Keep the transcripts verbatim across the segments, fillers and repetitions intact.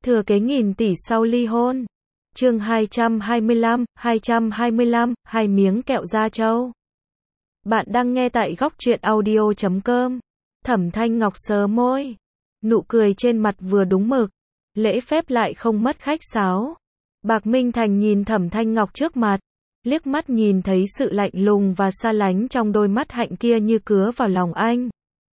Thừa kế nghìn tỷ sau ly hôn. Chương hai trăm hai mươi lăm, hai trăm hai mươi lăm, hai miếng kẹo da trâu. Bạn đang nghe tại góc truyện audio chấm com. Thẩm Thanh Ngọc sờ môi, nụ cười trên mặt vừa đúng mực, lễ phép lại không mất khách sáo. Bạc Minh Thành nhìn Thẩm Thanh Ngọc trước mặt, liếc mắt nhìn thấy sự lạnh lùng và xa lánh trong đôi mắt hạnh kia như cứa vào lòng anh.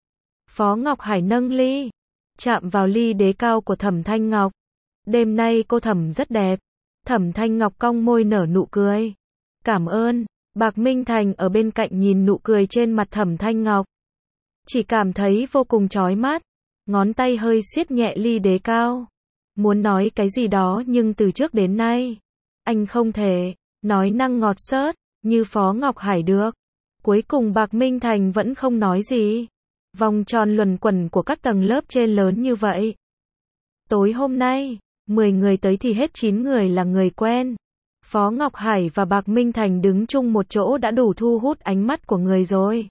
Phó Ngọc Hải nâng ly, chạm vào ly đế cao của Thẩm Thanh Ngọc. Đêm nay cô Thẩm rất đẹp. Thẩm Thanh Ngọc cong môi nở nụ cười. Cảm ơn. Bạc Minh Thành ở bên cạnh nhìn nụ cười trên mặt Thẩm Thanh Ngọc, chỉ cảm thấy vô cùng chói mắt. Ngón tay hơi siết nhẹ ly đế cao, muốn nói cái gì đó nhưng từ trước đến nay anh không thể nói năng ngọt xớt như Phó Ngọc Hải được. Cuối cùng Bạc Minh Thành vẫn không nói gì. Vòng tròn luẩn quẩn của các tầng lớp trên lớn như vậy. Tối hôm nay, mười người tới thì hết chín người là người quen. Phó Ngọc Hải và Bạc Minh Thành đứng chung một chỗ đã đủ thu hút ánh mắt của người rồi.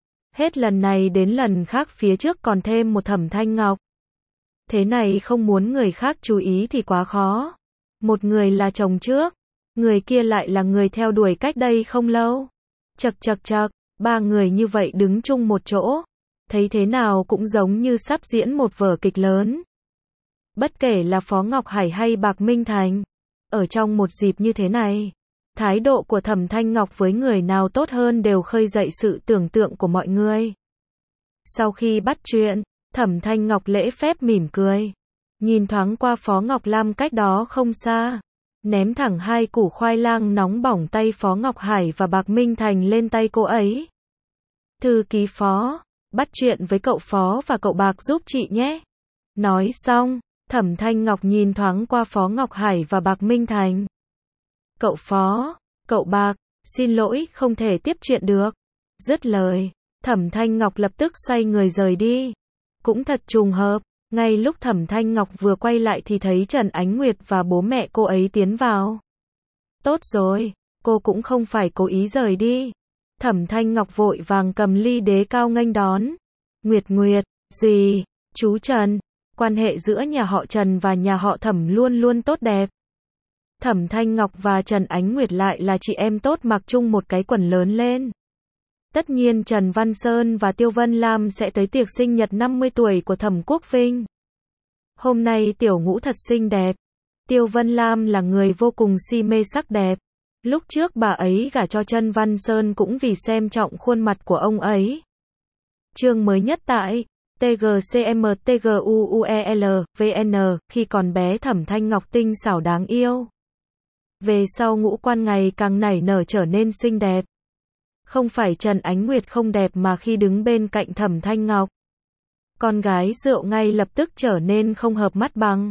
Hết lần này đến lần khác phía trước còn thêm một Thẩm Thanh Ngọc. Thế này không muốn người khác chú ý thì quá khó. Một người là chồng trước, người kia lại là người theo đuổi cách đây không lâu. Chật chật chật, ba người như vậy đứng chung một chỗ, thấy thế nào cũng giống như sắp diễn một vở kịch lớn. Bất kể là Phó Ngọc Hải hay Bạc Minh Thành, ở trong một dịp như thế này, thái độ của Thẩm Thanh Ngọc với người nào tốt hơn đều khơi dậy sự tưởng tượng của mọi người. Sau khi bắt chuyện, Thẩm Thanh Ngọc lễ phép mỉm cười, nhìn thoáng qua Phó Ngọc Lam cách đó không xa, ném thẳng hai củ khoai lang nóng bỏng tay Phó Ngọc Hải và Bạc Minh Thành lên tay cô ấy. Thư ký Phó, bắt chuyện với cậu Phó và cậu Bạc giúp chị nhé. Nói xong, Thẩm Thanh Ngọc nhìn thoáng qua Phó Ngọc Hải và Bạc Minh Thành. Cậu Phó, cậu Bạc, xin lỗi không thể tiếp chuyện được. Dứt lời, Thẩm Thanh Ngọc lập tức xoay người rời đi. Cũng thật trùng hợp, ngay lúc Thẩm Thanh Ngọc vừa quay lại thì thấy Trần Ánh Nguyệt và bố mẹ cô ấy tiến vào. Tốt rồi, cô cũng không phải cố ý rời đi. Thẩm Thanh Ngọc vội vàng cầm ly đế cao nghênh đón. Nguyệt Nguyệt, gì, chú Trần, quan hệ giữa nhà họ Trần và nhà họ Thẩm luôn luôn tốt đẹp. Thẩm Thanh Ngọc và Trần Ánh Nguyệt lại là chị em tốt mặc chung một cái quần lớn lên. Tất nhiên Trần Văn Sơn và Tiêu Vân Lam sẽ tới tiệc sinh nhật năm mươi tuổi của Thẩm Quốc Vinh. Hôm nay Tiểu Ngũ thật xinh đẹp. Tiêu Vân Lam là người vô cùng si mê sắc đẹp. Lúc trước bà ấy gả cho Trần Văn Sơn cũng vì xem trọng khuôn mặt của ông ấy. Chương mới nhất tại T G C M T G U U E L V N, khi còn bé Thẩm Thanh Ngọc tinh xảo đáng yêu. Về sau ngũ quan ngày càng nảy nở trở nên xinh đẹp. Không phải Trần Ánh Nguyệt không đẹp mà khi đứng bên cạnh Thẩm Thanh Ngọc, con gái rượu ngay lập tức trở nên không hợp mắt bằng.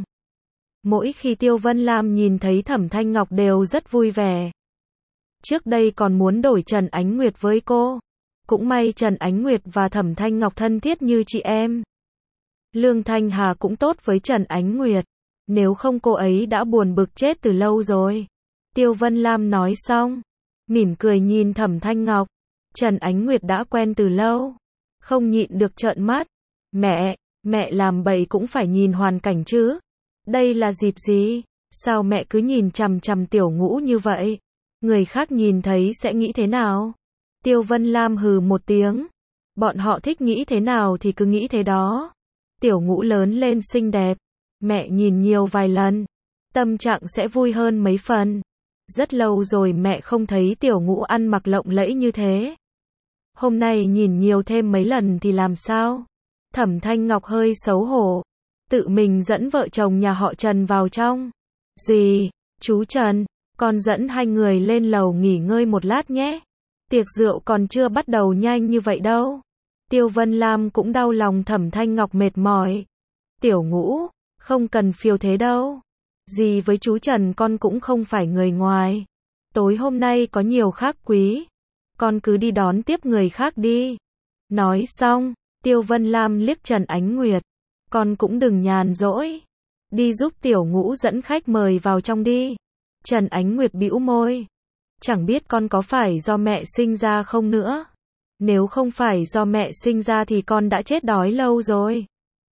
Mỗi khi Tiêu Vân Lam nhìn thấy Thẩm Thanh Ngọc đều rất vui vẻ. Trước đây còn muốn đổi Trần Ánh Nguyệt với cô. Cũng may Trần Ánh Nguyệt và Thẩm Thanh Ngọc thân thiết như chị em. Lương Thanh Hà cũng tốt với Trần Ánh Nguyệt. Nếu không cô ấy đã buồn bực chết từ lâu rồi. Tiêu Vân Lam nói xong, mỉm cười nhìn Thẩm Thanh Ngọc. Trần Ánh Nguyệt đã quen từ lâu, không nhịn được trợn mắt. Mẹ, mẹ làm bậy cũng phải nhìn hoàn cảnh chứ. Đây là dịp gì? Sao mẹ cứ nhìn chằm chằm Tiểu Ngũ như vậy? Người khác nhìn thấy sẽ nghĩ thế nào? Tiêu Vân Lam hừ một tiếng. Bọn họ thích nghĩ thế nào thì cứ nghĩ thế đó. Tiểu Ngũ lớn lên xinh đẹp, mẹ nhìn nhiều vài lần, tâm trạng sẽ vui hơn mấy phần. Rất lâu rồi mẹ không thấy Tiểu Ngũ ăn mặc lộng lẫy như thế. Hôm nay nhìn nhiều thêm mấy lần thì làm sao? Thẩm Thanh Ngọc hơi xấu hổ, tự mình dẫn vợ chồng nhà họ Trần vào trong. Gì, chú Trần, con dẫn hai người lên lầu nghỉ ngơi một lát nhé. Tiệc rượu còn chưa bắt đầu nhanh như vậy đâu. Tiêu Vân Lam cũng đau lòng Thẩm Thanh Ngọc mệt mỏi. Tiểu Ngũ, không cần phiền thế đâu. Dì với chú Trần con cũng không phải người ngoài. Tối hôm nay có nhiều khách quý. Con cứ đi đón tiếp người khác đi. Nói xong, Tiêu Vân Lam liếc Trần Ánh Nguyệt. Con cũng đừng nhàn rỗi. Đi giúp Tiểu Ngũ dẫn khách mời vào trong đi. Trần Ánh Nguyệt bĩu môi. Chẳng biết con có phải do mẹ sinh ra không nữa. Nếu không phải do mẹ sinh ra thì con đã chết đói lâu rồi.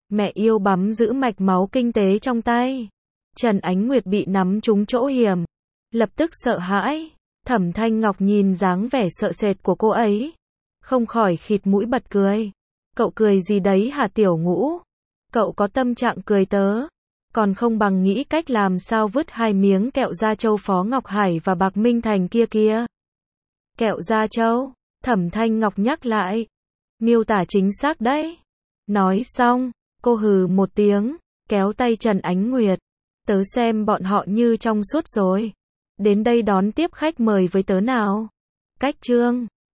Mẹ yêu bắm giữ mạch máu kinh tế trong tay. Trần Ánh Nguyệt bị nắm trúng chỗ hiểm. Lập tức sợ hãi. Thẩm Thanh Ngọc nhìn dáng vẻ sợ sệt của cô ấy. Không khỏi khịt mũi bật cười. Cậu cười gì đấy hả Tiểu Ngũ? Cậu có tâm trạng cười tớ. Còn không bằng nghĩ cách làm sao vứt hai miếng kẹo da trâu Phó Ngọc Hải và Bạc Minh Thành kia kia. Kẹo da trâu? Thẩm Thanh Ngọc nhắc lại. Miêu tả chính xác đấy. Nói xong, cô hừ một tiếng, kéo tay Trần Ánh Nguyệt. Tớ xem bọn họ như trong suốt rồi. Đến đây đón tiếp khách mời với tớ nào. Cách chương